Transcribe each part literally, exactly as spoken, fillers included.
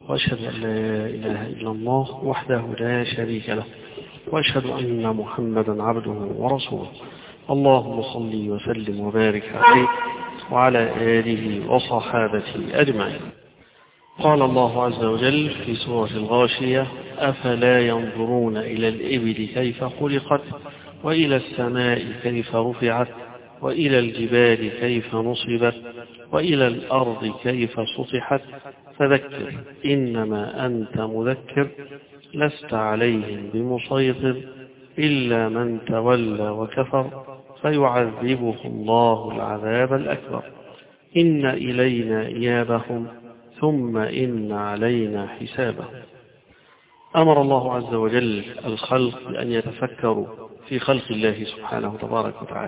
وأشهد أن لا إله إلا الله وحده لا شريك له، وأشهد أن محمدا عبده ورسوله. اللهم صل وسلم وبارك عليه وعلى آله وصحابته أجمعين. قال الله عز وجل في سورة الغاشية: أفلا ينظرون إلى الإبل كيف خلقت وإلى السماء كيف رفعت وإلى الجبال كيف نصبت وإلى الأرض كيف سطحت فذكر إنما أنت مذكر لست عليهم بمسيطر إلا من تولى وكفر فيعذبه الله العذاب الأكبر إن إلينا إيابهم ثم إن علينا حسابهم. أمر الله عز وجل الخلق بأن يتفكروا في خلق الله سبحانه تبارك وتعالى،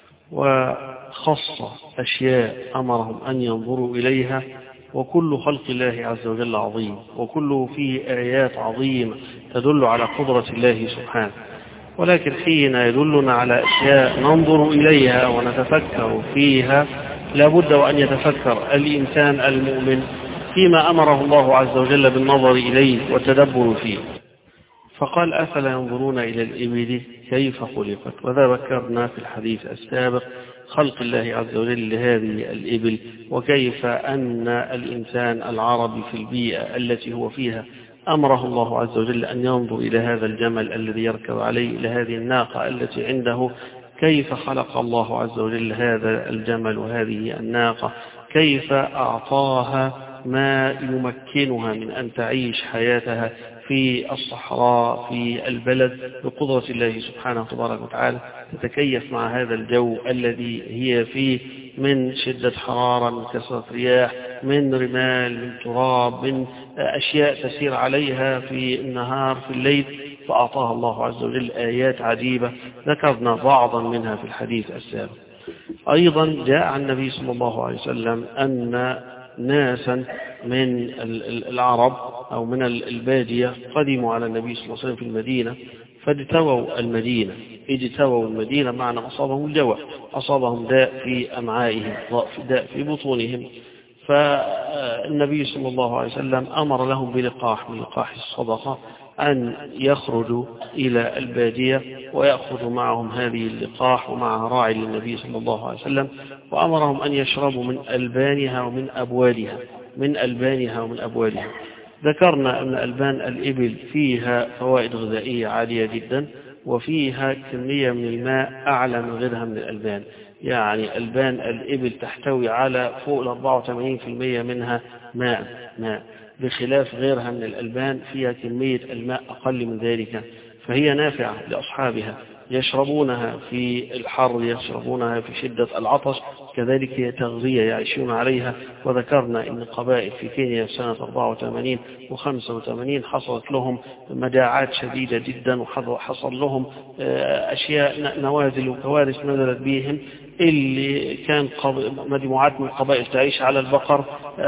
وخص أشياء أمرهم أن ينظروا إليها، وكل خلق الله عز وجل عظيم، وكله فيه آيات عظيمة تدل على قدرة الله سبحانه. ولكن حين يدلنا على أشياء ننظر إليها ونتفكر فيها لابد وأن يتفكر الإنسان المؤمن فيما أمره الله عز وجل بالنظر إليه والتدبر فيه. فقال: أفلا ينظرون إلى الإبل كيف خلقت. وذكرنا في الحديث السابق خلق الله عز وجل لهذه الإبل، وكيف أن الإنسان العربي في البيئة التي هو فيها أمره الله عز وجل أن ينظر إلى هذا الجمل الذي يركب عليه، إلى هذه الناقة التي عنده، كيف خلق الله عز وجل هذا الجمل وهذه الناقة، كيف أعطاها ما يمكنها من أن تعيش حياتها في الصحراء في البلد بقدرة الله سبحانه تبارك وتعالى، تتكيف مع هذا الجو الذي هي فيه من شدة حرارة، من كثرة رياح، من رمال، من تراب، من أشياء تسير عليها في النهار في الليل. فأعطاها الله عز وجل آيات عجيبة ذكرنا بعضا منها في الحديث السابق. أيضا جاء عن النبي صلى الله عليه وسلم أن ناسا من العرب أو من البادية قدموا على النبي صلى الله عليه وسلم في المدينة، فاجتووا المدينة. اجتووا المدينة معنى أصابهم الجوع، أصابهم داء في أمعائهم، داء في بطونهم. فالنبي صلى الله عليه وسلم أمر لهم بلقاح من لقاح الصدقة أن يخرجوا إلى البادية ويأخذوا معهم هذه اللقاح ومعها راعي للنبي صلى الله عليه وسلم، وأمرهم أن يشربوا من ألبانها ومن أبوالها من ألبانها ومن أبوالها. ذكرنا أن ألبان الإبل فيها فوائد غذائية عالية جدا، وفيها كمية من الماء أعلى من غيرها من الألبان. يعني ألبان الإبل تحتوي على فوق أربعة وثمانين بالمئة منها ماء ماء بخلاف غيرها من الألبان فيها كمية الماء أقل من ذلك، فهي نافعة لأصحابها، يشربونها في الحر، يشربونها في شدة العطش، كذلك هي تغذية يعيشون عليها. وذكرنا أن قبائل في كينيا سنة أربعة وثمانين وخمسة وثمانين حصلت لهم مجاعات شديدة جدا، وحصل لهم أشياء نوازل وكوارث نزلت بهم، اللي كان مجموعات من القبائل تعيش على البقر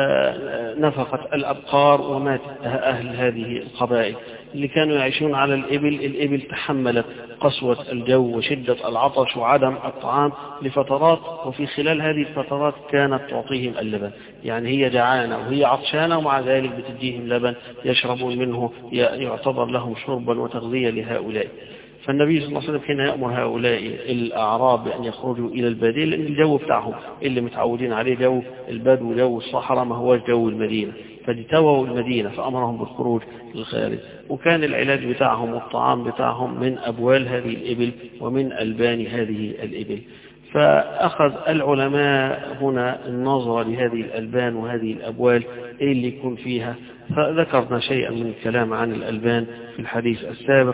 نفقت الأبقار ومات أهل هذه القبائل. اللي كانوا يعيشون على الإبل، الإبل تحملت قسوة الجو وشدة العطش وعدم الطعام لفترات، وفي خلال هذه الفترات كانت تعطيهم اللبن. يعني هي جعانة وهي عطشانة ومع ذلك بتديهم لبن يشربون منه، يعتبر لهم شربا وتغذية لهؤلاء. فالنبي صلى الله عليه وسلم حين يأمر هؤلاء الأعراب بأن يخرجوا إلى البادية، لأن الجو بتاعهم اللي متعودين عليه جو البدو جو الصحراء ما هو جو المدينة، فاجتووا المدينة فأمرهم بالخروج للخارج. وكان العلاج بتاعهم والطعام بتاعهم من أبوال هذه الإبل ومن ألبان هذه الإبل. فأخذ العلماء هنا النظر لهذه الألبان وهذه الأبوال إيه اللي يكون فيها، فذكرنا شيئا من الكلام عن الألبان في الحديث السابق.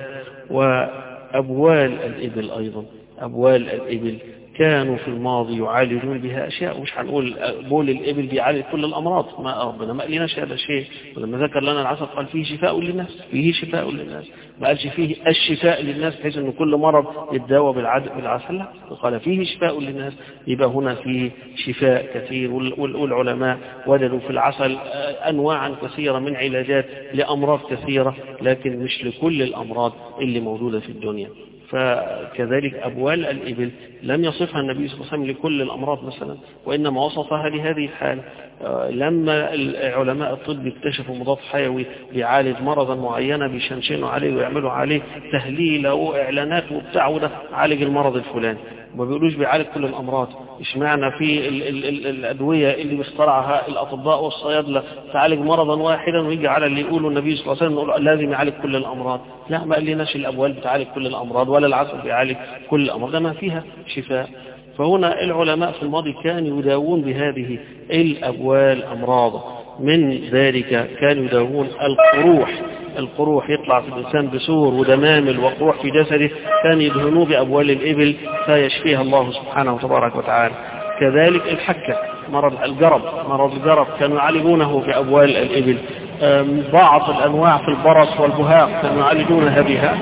وأبوال الإبل أيضا، أبوال الإبل كانوا في الماضي يعالجون بها أشياء، مش هنقول بول الإبل بيعالج كل الأمراض، ما ربنا ما قالناش هذا الشيء. ولما ذكر لنا العسل قال فيه شفاء للناس، فيه شفاء للناس، ما قالش فيه الشفاء للناس بحيث أن كل مرض يتداوى بالعسل، لا، قال فيه شفاء للناس. يبقى هنا فيه شفاء كثير، والعلماء وجدوا في العسل أنواعا كثيرة من علاجات لأمراض كثيرة، لكن مش لكل الأمراض اللي موجودة في الدنيا. فكذلك أبوال الإبل لم يصفها النبي صلى الله عليه وسلم لكل الأمراض مثلا، وإنما وصفها لهذه الحالة. لما علماء الطب اكتشفوا مضاد حيوي بيعالج مرضا معينة بيشنشنوا عليه ويعملوا عليه تهليل واعلانات وبتاع وده عالج المرض الفلاني، ما بيقولوش بيعالج كل الامراض. اشمعنى في ال ال ال الادويه اللي بيخترعها الاطباء والصيادله تعالج مرضا واحدا، ويجي على اللي يقولوا النبي صلى الله عليه وسلم نقول لازم يعالج كل الامراض؟ لا، ما قالناش الابوال بتعالج كل الامراض ولا العسل بيعالج كل الامراض، ده ما فيها شفاء. فهنا العلماء في الماضي كانوا يداوون بهذه الابوال امراض، من ذلك كانوا يداوون القروح. القروح يطلع في الإنسان بسور ودمامل وقروح في جسده، كان يدهنوه بأبوال الإبل فيشفيها الله سبحانه وتبارك وتعالى. كذلك الحكة، مرض الجرب، مرض الجرب كانوا يعالجونه بأبوال الإبل. بعض الأنواع في البرص والبهاق كانوا يعالجونها بها،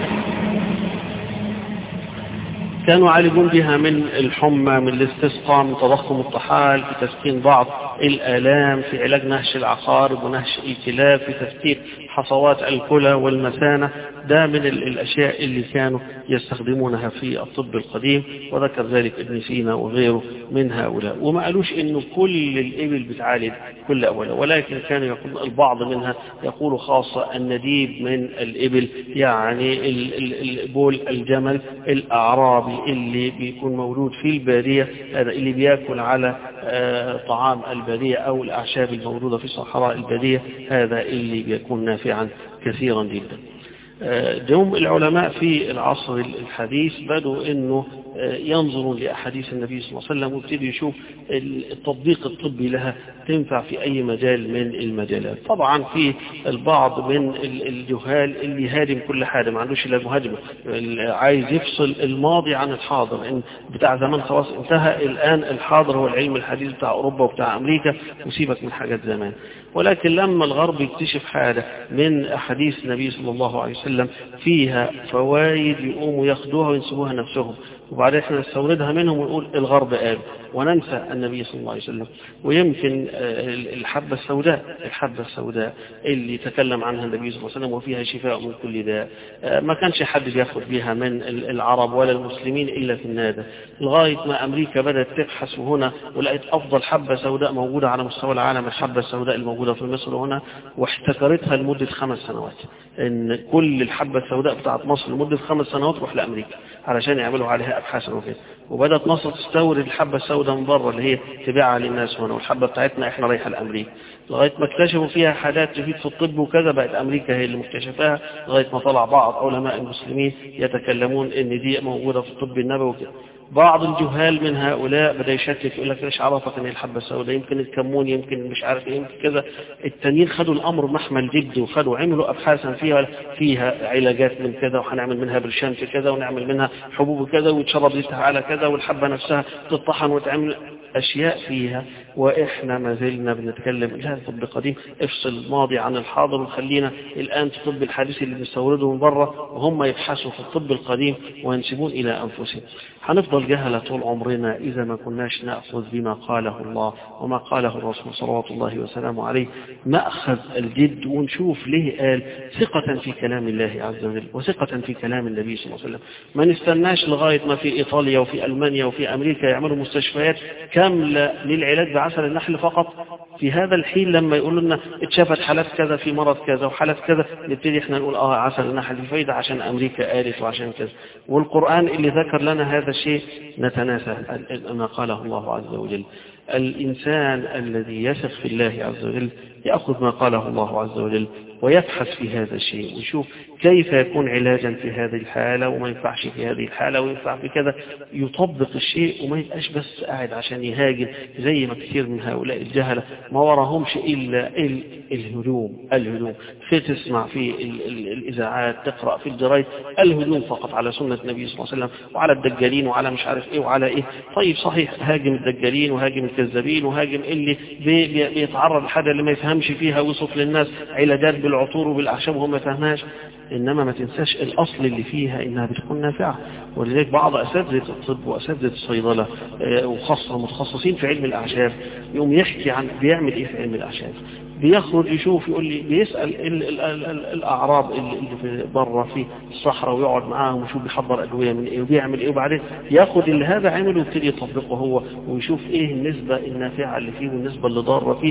كانوا يعالجون بها من الحمى، من الاستسقاء، من تضخم الطحال، في تسكين بعض الآلام، في علاج نهش العقارب ونهش الكلاب، في تسكين حصوات الكلى والمثانة. ده من الأشياء اللي كانوا يستخدمونها في الطب القديم، وذكر ذلك ابن سينا وغيره من هؤلاء. وما قالوش إنه كل الإبل بتعالج كل أولا، ولكن كانوا يقول البعض منها يقول خاصة النديب من الإبل، يعني البول الجمل الأعرابي اللي بيكون مولود في البادية، هذا اللي بيأكل على طعام البادية أو الأعشاب الموجودة في صحراء البادية، هذا اللي بيكون نافعا كثيرا جدا. جم العلماء في العصر الحديث بدوا انه ينظروا لأحاديث النبي صلى الله عليه وسلم ويبتدوا يشوف التطبيق الطبي لها تنفع في أي مجال من المجالات. طبعا في البعض من الجهال اللي هادم كل حاجة، ما عندوش إلا المهاجمة، عايز يفصل الماضي عن الحاضر، إن بتاع زمان خلاص انتهى، الآن الحاضر هو العلم الحديث بتاع أوروبا وبتاع أمريكا، وسيبك من حاجات زمان. ولكن لما الغرب يكتشف حاجة من أحاديث النبي صلى الله عليه وسلم فيها فوائد، يقوموا ياخدوها وينسبوها نفسهم، وبعدين احنا نستوردها منهم ونقول الغرب قال، وننسى النبي صلى الله عليه وسلم. ويمكن الحبة السوداء، الحبة السوداء اللي تكلم عنها النبي صلى الله عليه وسلم وفيها شفاء من كل داء، ما كانش حد بياخد بيها من العرب ولا المسلمين إلا في النادى، لغاية ما أمريكا بدأت تبحث هنا ولقيت أفضل حبة سوداء موجودة على مستوى العالم، الحبة السوداء الموجودة في مصر هنا، واحتكرتها لمدة خمس سنوات، إن كل الحبة السوداء بتاعت مصر لمدة خمس سنوات تروح لأمريكا علشان يعملوا عليها أبحاث وكده. وبدأت مصر تستورد الحبة السوداء من بره اللي هي تبيعها للناس هنا، والحبة بتاعتنا احنا رايحة لأمريكا، لغاية ما اكتشفوا فيها حاجات تفيد في الطب وكذا، بقت أمريكا هي اللي مكتشفاها، لغاية ما طلع بعض علماء المسلمين يتكلمون إن دي موجودة في الطب النبوي وكده. بعض الجهال من هؤلاء بدأ يشكك، يقول لك ليش عرفك ان الحبة السوداء، يمكن الكمون، يمكن مش عارف ايه، يمكن كذا. التانيين خدوا الامر محمل جد، وخدوا عملوا ابحاثا فيها فيها علاجات من كذا، وهنعمل منها برشام في كذا، ونعمل منها حبوب كذا، ويتشرب زيتها على كذا، والحبة نفسها تطحن وتعمل أشياء فيها. وإحنا ما زلنا بنتكلم لا طب قديم، افصل الماضي عن الحاضر، وخلينا الآن في الطب الحديث اللي بنستورده من بره، وهم يبحثوا في الطب القديم وينسبون إلى أنفسهم. هنفضل جهلة طول عمرنا إذا ما كناش نأخذ بما قاله الله وما قاله الرسول صلوات الله وسلامه عليه مأخذ الجد، ونشوف ليه قال، ثقة في كلام الله عز وجل وثقة في كلام النبي صلى الله عليه وسلم. ما نستناش لغاية ما في إيطاليا وفي ألمانيا وفي أمريكا يعملوا مستشفيات كاملة للعلاج بعسل النحل فقط. في هذا الحين لما يقولوا لنا اتشافت حالات كذا في مرض كذا وحالات كذا، نبتدي احنا نقول اه عسل النحل في فايدة عشان أمريكا قالت وعشان كذا، والقرآن اللي ذكر لنا هذا الشيء نتناسى ما قاله الله عز وجل. الإنسان الذي يثق في الله عز وجل يأخذ ما قاله الله عز وجل ويبحث في هذا الشيء ويشوف كيف يكون علاجا في هذه الحالة، وما ينفعش في هذه الحالة وينفع في كذا، يطبق الشيء وما يبقاش بس قاعد عشان يهاجم زي ما كثير من هؤلاء الجهلة ما وراهمش إلا الهجوم. الهجوم في تسمع في الإذاعات، تقرأ في الجرايد الهجوم فقط على سنة النبي صلى الله عليه وسلم وعلى الدجالين وعلى مش عارف إيه وعلى إيه. طيب صحيح، هاجم الدجالين وهاجم الكذابين وهاجم اللي بي بي بيتعرض لحاجة اللي ما يفهمش فيها ويصف للناس علاجات بالعطور وبالأعشاب وهم ما يفهمهاش، إنما ما تنساش الأصل اللي فيها إنها بتكون نافعة. ولذلك بعض أساتذة الطب وأساتذة الصيدلة وخاصة متخصصين في علم الأعشاب يوم يحكي عن بيعمل إيه في علم الأعشاب، بيخرج يشوف يقول لي بيسأل ال ال ال ال الأعراب اللي في بره في الصحراء ويقعد معاهم ويشوف بيحضر أدوية من إيه وبيعمل إيه، وبعدين ياخد اللي هذا عمله ويبتدي يطبقه هو ويشوف إيه النسبة النافعة اللي فيه والنسبة اللي ضارة فيه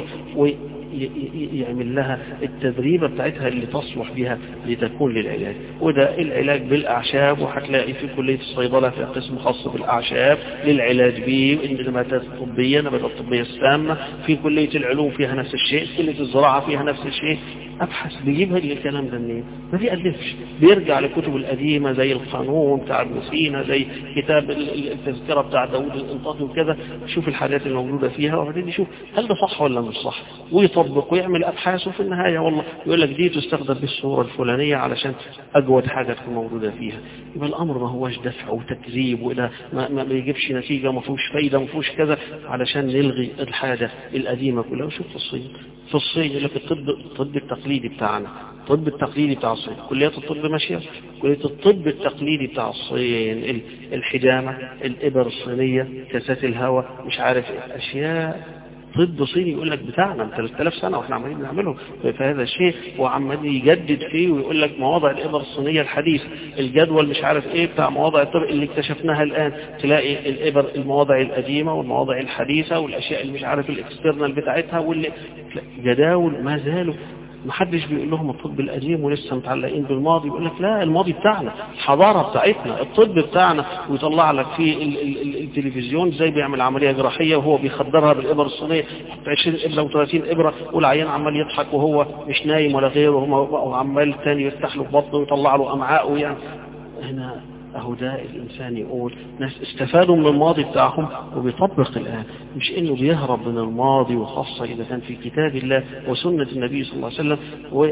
ويعمل لها التدريبة بتاعتها اللي تصلح بها لتكون للعلاج. وده العلاج بالأعشاب، وهتلاقي في كلية الصيدلة في قسم خاص بالأعشاب للعلاج به، النباتات الطبية النباتات الطبية السامة، في كلية العلوم فيها نفس الشيء، كلية الزراعة فيها نفس الشيء. أبحث بيجيبها الكلام ده منين؟ ما بيألفش، بيرجع لكتب القديمة زي القانون بتاع ابن سينا، زي كتاب التذكرة بتاع داود الانطاطي وكذا، شوف الحاجات الموجودة فيها وبعدين يشوف هل ده صح ولا مش صح، ويطبق ويعمل أبحاث، وفي النهاية والله يقول لك دي تستخدم بالصورة الفلانية علشان أجود حاجة تكون موجودة فيها. يبقى الأمر ما هوش دفع وتكذيب وإلى ما, ما بيجيبش نتيجة، ما فيهوش فايدة، ما فيهوش كذا علشان نلغي الحاجة القديمة كلها. وشوف في الصين في الصين يقول لك الطب الطب التقليدي بتاعنا، الطب التقليدي بتاع الصين، كليات الطب ماشية، كلية الطب التقليدي بتاع الصين الحجامة، الإبر الصينية، كاسات الهواء، مش عارف أشياء طب صيني يقول لك بتاعنا من ثلاثة آلاف سنة واحنا عمالين نعمله في هذا الشيء، وعمال يجدد فيه ويقول لك مواضع الإبر الصينية الحديثة، الجدول مش عارف ايه بتاع مواضع الطب اللي اكتشفناها الآن، تلاقي الإبر المواضع القديمة والمواضع الحديثة والأشياء اللي مش عارف الاكسترنال بتاعتها، واللي جداول ما زالوا ما حدش بيقول لهم الطب القديم ولسه متعلقين بالماضي. يقول لك لا، الماضي بتاعنا، الحضارة بتاعتنا، الطب بتاعنا، ويطلع لك في ال ال ال التلفزيون زي بيعمل عملية جراحية وهو بيخدرها بالإبر الصينية، يحط عشرين إبرة وثلاثين إبرة والعيان عمال يضحك وهو مش نايم ولا غيره، وعمال تاني يفتح له بطنه ويطلع له أمعاءه. يعني هنا أهو ده الإنسان يقول ناس استفادوا من الماضي بتاعهم وبيطبق الآن، مش إنه بيهرب من الماضي، وخاصة إذا كان في كتاب الله وسنة النبي صلى الله عليه وسلم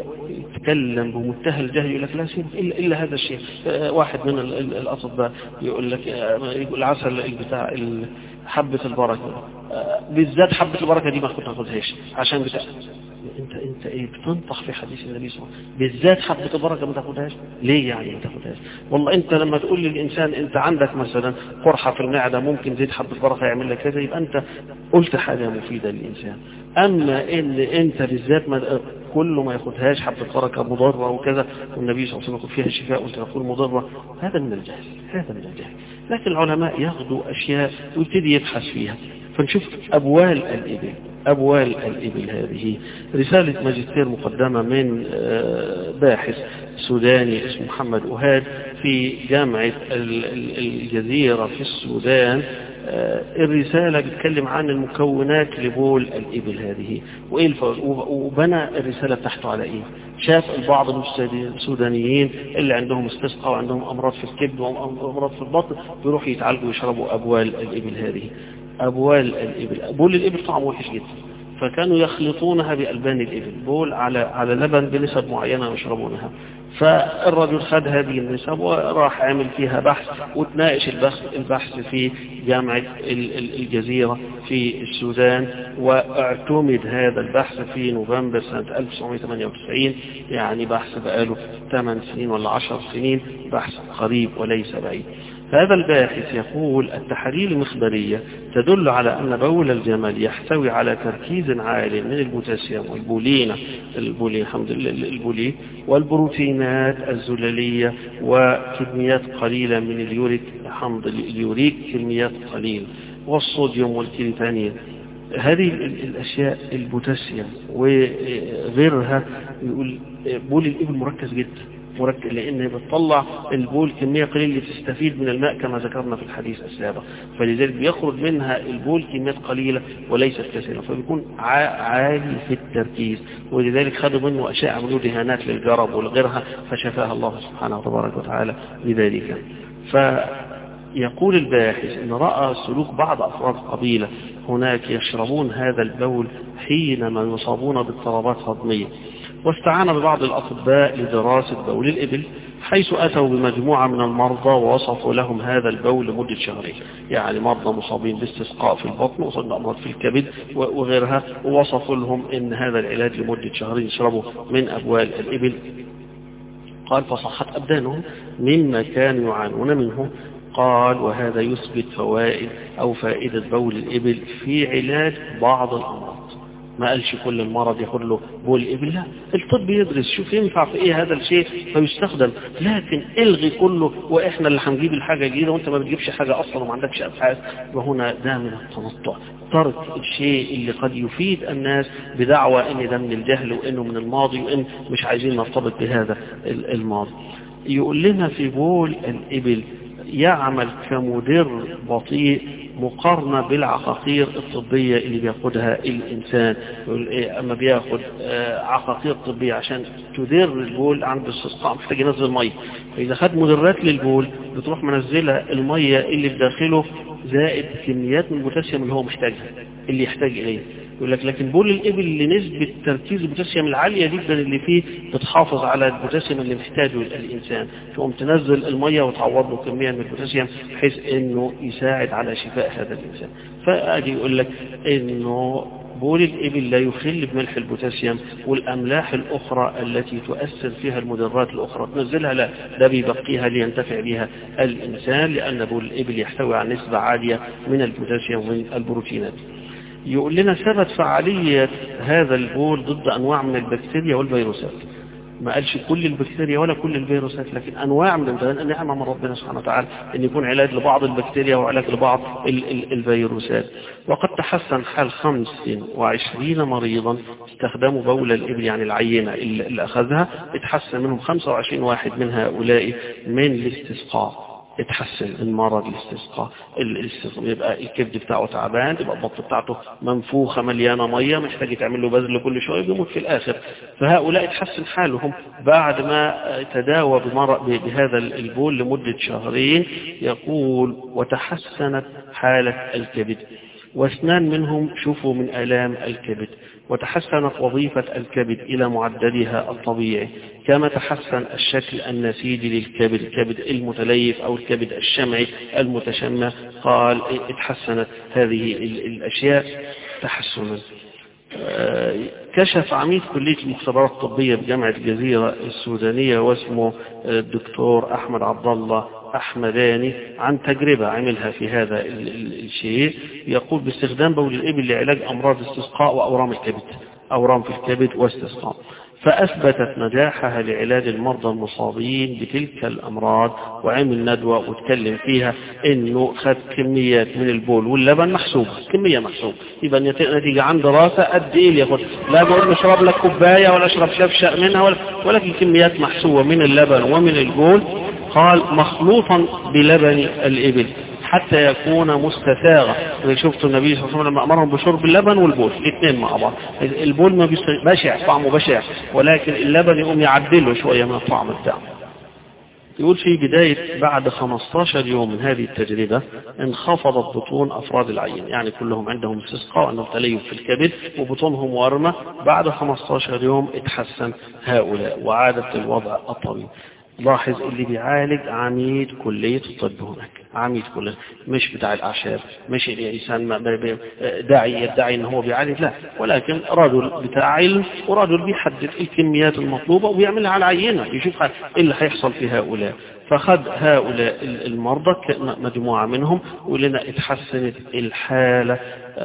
ويتكلم بمنتهى الجهل يقول لك لا سيب إلا, إلا هذا الشيء. واحد من الأطباء يقول لك يقول العسل بتاع حبة البركة بالذات، حبة البركة دي ما كنت أخذهاش عشان بتاع انت انت ايه بتنطح في حديث النبي صلى الله عليه وسلم بالذات حبة البركة ما تاخدهاش ليه؟ يعني ما تاخدهاش والله انت لما تقول للانسان انت عندك مثلا قرحة في المعدة ممكن زيت حبة البركة يعمل لك كذا، يبقى انت قلت حاجة مفيدة للانسان. اما ان انت بالذات ما كله ما ياخدهاش حبة البركة مضرة وكذا، والنبي صلى الله عليه وسلم يقول فيها الشفاء وانت تقول مضرة، هذا من الجهل، هذا من الجهل. لكن العلماء ياخدوا اشياء ويبتدي يبحث فيها. فنشوف أبوال الإبل، أبوال الإبل هذه رسالة ماجستير مقدمة من باحث سوداني اسمه محمد أهاد في جامعة الجزيرة في السودان. الرسالة بتتكلم عن المكونات لبول الإبل هذه وإيه، وبنى الرسالة تحته على إيه. شاف البعض من السودانيين اللي عندهم استسقاء وعندهم أمراض في الكبد وأمراض في البطن بيروحوا يتعالجوا ويشربوا أبوال الإبل هذه. أبوال الإبل، بول الإبل طعمه وحش جدا، فكانوا يخلطونها بألبان الإبل، بول على على لبن بنسب معينة ويشربونها. فالرجل خد هذه النسب وراح عمل فيها بحث وتناقش البحث في جامعة الجزيرة في السودان، واعتمد هذا البحث في نوفمبر سنة ألف وتسعمائة وثمانية وتسعين، يعني بحث بقاله ثمان سنين ولا عشر سنين، بحث قريب وليس بعيد. هذا الباحث يقول التحاليل المخبرية تدل على أن بول الجمل يحتوي على تركيز عالي من البوتاسيوم والبولين البولين الحمد لله البولين والبروتينات الزلالية وكميات قليلة من اليوريك حمض اليوريك كميات قليلة والصوديوم والكرياتينين. هذه الأشياء البوتاسيوم وغيرها يقول بول الإبل مركز جدا، مركز لأنه بتطلع البول كمية قليلة تستفيد من الماء كما ذكرنا في الحديث السابق، فلذلك بيخرج منها البول كميات قليلة وليست كثيرة، فبيكون عالي في التركيز. ولذلك خدوا منه أشياء عملوا دهانات للجرب ولغيرها فشفاها الله سبحانه وتبارك وتعالى بذلك. فيقول الباحث إن رأى سلوك بعض أفراد القبيلة هناك يشربون هذا البول حينما يصابون باضطرابات هضمية، واستعان ببعض الأطباء لدراسة بول الإبل، حيث أتوا بمجموعة من المرضى ووصفوا لهم هذا البول لمدة شهرين، يعني مرضى مصابين باستسقاء في البطن وصلنا أمراض في الكبد وغيرها، ووصفوا لهم إن هذا العلاج لمدة شهرين يشربوا من أبوال الإبل. قال فصحت أبدانهم مما كانوا يعانون منه. قال وهذا يثبت فوائد أو فائدة بول الإبل في علاج بعض الأمراض. ما قالش كل المرض ياخد له بول إبل، لا، الطب يدرس شوف ينفع في ايه هذا الشيء فيستخدم، لكن الغي كله واحنا اللي هنجيب الحاجة جديدة وانت ما بتجيبش حاجة اصلا وما عندكش ابحاث، وهنا ده من التنطع، ترك الشيء اللي قد يفيد الناس بدعوى ان ده من الجهل وانه من الماضي وان مش عايزين نرتبط بهذا الماضي. يقول لنا في بول الإبل يعمل كمدر بطيء مقارنة بالعقاقير الطبية اللي بياخدها الإنسان. يقول إيه أما بياخد عقاقير طبية عشان تدر البول عند الاستسقاء محتاج ينزل مية، فإذا خد مدرات للبول بتروح منزلة المية اللي في داخله زائد كميات من البوتاسيوم اللي هو محتاجها اللي يحتاج إليه. يقول لك لكن بول الإبل اللي نسبة تركيز البوتاسيوم العالية جدا اللي فيه بتحافظ على البوتاسيوم اللي محتاجه الإنسان، تقوم تنزل المية وتعوض له كمية من البوتاسيوم بحيث إنه يساعد على شفاء هذا الإنسان. فأجي يقول لك إنه بول الإبل لا يخل بملح البوتاسيوم والأملاح الأخرى التي تؤثر فيها المدرات الأخرى تنزلها، لا، ده بيبقيها لينتفع بها الإنسان، لأن بول الإبل يحتوي على نسبة عالية من البوتاسيوم ومن البروتينات. يقول لنا ثبت فعالية هذا البول ضد أنواع من البكتيريا والفيروسات، ما قالش كل البكتيريا ولا كل الفيروسات، لكن أنواع من النعمة من ربنا سبحانه وتعالى أن يكون علاج لبعض البكتيريا وعلاج لبعض ال ال الفيروسات. وقد تحسن حال خمس وعشرين مريضا استخدموا بول الإبل، يعني العينة اللي أخذها اتحسن منهم خمسة وعشرين واحد من هؤلاء من الاستسقاء، اتحسن المرض الاستسقاء. الاستسقاء يبقى الكبد بتاعه تعبان، يبقى البطن بتاعته منفوخة مليانة مية محتاج يتعمل له بذل كل شوية بيموت في الآخر. فهؤلاء اتحسن حالهم بعد ما تداوى بهذا البول لمدة شهرين. يقول وتحسنت حالة الكبد، واثنان منهم شفوا من آلام الكبد، وتحسنت وظيفة الكبد إلى معدلها الطبيعي، كما تحسن الشكل النسيجي للكبد، الكبد المتليف أو الكبد الشمعي المتشمع. قال اتحسنت هذه الأشياء تحسنا. كشف عميد كلية المختبرات الطبية بجامعة الجزيرة السودانية واسمه الدكتور أحمد عبد الله أحمداني عن تجربة عملها في هذا الشيء. يقول باستخدام بول الإبل لعلاج أمراض استسقاء وأورام الكبد، أورام في الكبد واستسقاء، فأثبتت نجاحها لعلاج المرضى المصابين بتلك الأمراض. وعمل ندوة وتكلم فيها إنه خد كميات من البول واللبن محسوبة، كمية محسوبة، يبقى نتيجة عن دراسة قد إيه اللي ياخد، لا بقول له اشرب لك كوباية ولا اشرب شفشق منها ولا، ولكن كميات محسوبة من اللبن ومن البول. قال مخلوطا بلبن الإبل حتى يكون مستساغا. شفت النبي صلى الله عليه وسلم لما أمرهم بشرب اللبن والبول الاثنين مع بعض، البول ما بشع طعمه بشع، ولكن اللبن يقوم يعدله شوية من الطعم بتاعه. يقول في بداية بعد خمسة عشر يوم من هذه التجربة انخفضت بطون أفراد العين، يعني كلهم عندهم استسقاء وعندهم تليف في الكبد وبطونهم ورمة. بعد خمسة عشر يوم اتحسن هؤلاء وعادت الوضع الطبيعي. لاحظ اللي بيعالج عميد كلية الطب هناك، عميد كلية، مش بتاع الأعشاب، مش الإنسان داعي يدعي إن هو بيعالج، لا، ولكن رجل بتاع علم ورجل بيحدد الكميات المطلوبة وبيعملها على العينة يشوف إيه اللي هيحصل في هؤلاء. فخد هؤلاء المرضى مجموعة منهم ولنا اتحسنت الحالة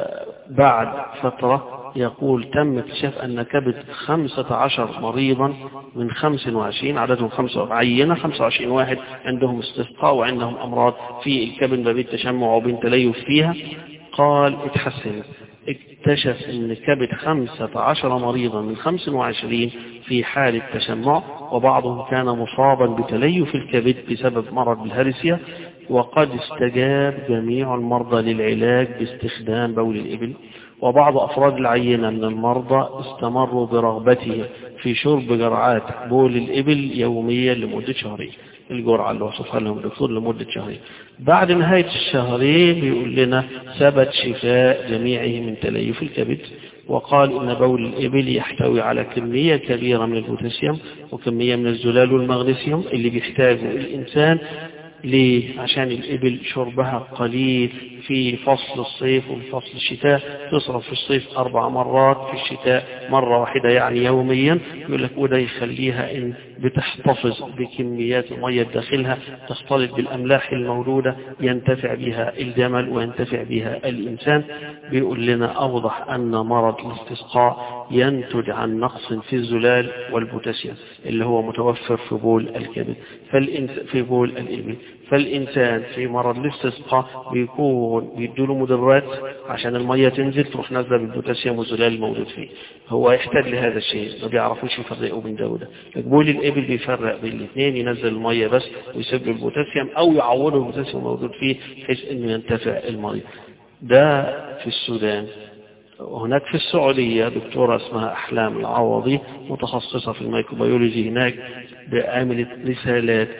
بعد فترة. يقول تم اكتشاف أن كبد خمسة عشر مريضا من خمسة وعشرين، عددهم خمسة عينة خمسة وعشرين واحد عندهم استسقاء وعندهم أمراض في الكبد ما بين تشمع وبين تليف فيها. قال اتحسنت، اكتشف أن كبد خمسة عشر مريضا من خمسة وعشرين في حالة تشمع، وبعضهم كان مصابا بتليف الكبد بسبب مرض الهرسية. وقد استجاب جميع المرضى للعلاج باستخدام بول الإبل، وبعض أفراد العينة من المرضى استمروا برغبتهم في شرب جرعات بول الإبل يوميا لمدة شهرين، الجرعة اللي وصفها لهم الدكتور لمدة شهرين. بعد نهاية الشهرين بيقول لنا ثبت شفاء جميعهم من تليف الكبد. وقال إن بول الإبل يحتوي على كمية كبيرة من البوتاسيوم وكمية من الزلال والمغنيسيوم اللي بيحتاجه الإنسان ليه؟ عشان الإبل شربها قليل في فصل الصيف وفي فصل الشتاء، تصرف في الصيف أربع مرات، في الشتاء مرة واحدة يعني يوميا. يقول لك وده يخليها إن بتحتفظ بكميات المية داخلها تختلط بالأملاح الموجودة ينتفع بها الجمل وينتفع بها الإنسان. بيقول لنا أوضح أن مرض الاستسقاء ينتج عن نقص في الزلال والبوتاسيوم اللي هو متوفر في بول الكبد في بول الإبل. فالإنسان في مرض الاستسقاء بيكون بيدوله مدرات عشان المية تنزل تروح نازلة بالبوتاسيوم والزلال الموجود فيه. هو يحتاج لهذا الشيء، ما بيعرفوش يفرقوا بين ده وده. بول الإبل بيفرق بين الاثنين، ينزل المية بس ويسيب له البوتاسيوم أو يعوضه البوتاسيوم الموجود فيه بحيث إنه ينتفع المريض. ده في السودان. هناك في السعودية دكتورة اسمها أحلام العوضي متخصصة في الميكروبيولوجي هناك، بعملت رسالات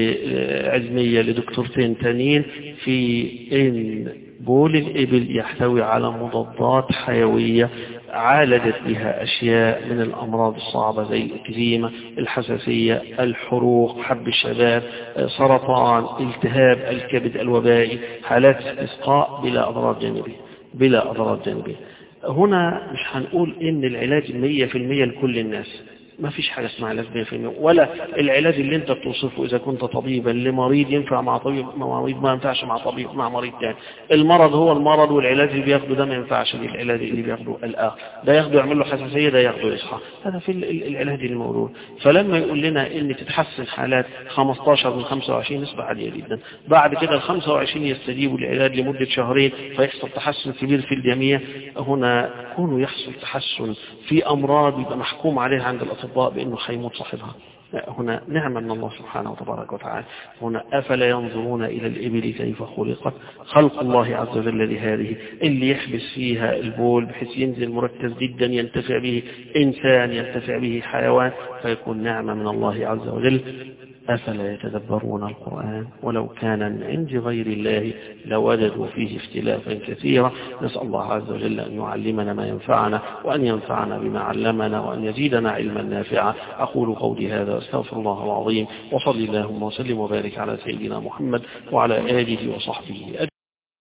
علمية لدكتورتين تانيين في إن بول الإبل يحتوي على مضادات حيوية عالجت بها أشياء من الأمراض الصعبة زي الإكزيما، الحساسية، الحروق، حب الشباب، سرطان، التهاب الكبد الوبائي، حالات استسقاء بلا أضرار جانبية بلا أضرار جانبية. هنا مش هنقول إن العلاج مية في المية لكل الناس، ما فيش حاجة اسمها علاج مية في المية، ولا العلاج اللي انت بتوصفه إذا كنت طبيبا لمريض ينفع مع طبيب مع مريض ما ينفعش مع طبيب مع مريض تاني. المرض هو المرض، والعلاج اللي بياخده ده ما ينفعش بالعلاج اللي بياخده الآخر. ده ياخده يعمل له حساسية، ده ياخده يصحى. هذا في العلاج الموجود. فلما يقول لنا إن تتحسن حالات خمستاشر من خمسة وعشرين نسبة عالية جدا، بعد كده ال خمسة وعشرين يستجيبوا للعلاج لمدة شهرين فيحصل تحسن كبير في الجميع. هنا كونه يحصل تحسن في أمراض يبقى محكوم عليها عند الأطباء بأنه حيموت صاحبها. هنا نعمة من الله سبحانه وتبارك وتعالى. هنا أفلا ينظرون إلى الإبل كيف خلقت، خلق الله عز وجل لهذه اللي يحبس فيها البول بحيث ينزل مركز جدا ينتفع به إنسان ينتفع به حيوان، فيكون نعمة من الله عز وجل. أفلا يتدبرون القرآن ولو كان من عند غير الله لوجدوا فيه اختلافا كثيرا. نسأل الله عز وجل أن يعلمنا ما ينفعنا وأن ينفعنا بما علمنا وأن يزيدنا علما نافعا. أقول قولي هذا واستغفر الله العظيم، وصلي اللهم وسلم وبارك على سيدنا محمد وعلى آله وصحبه أجمعين.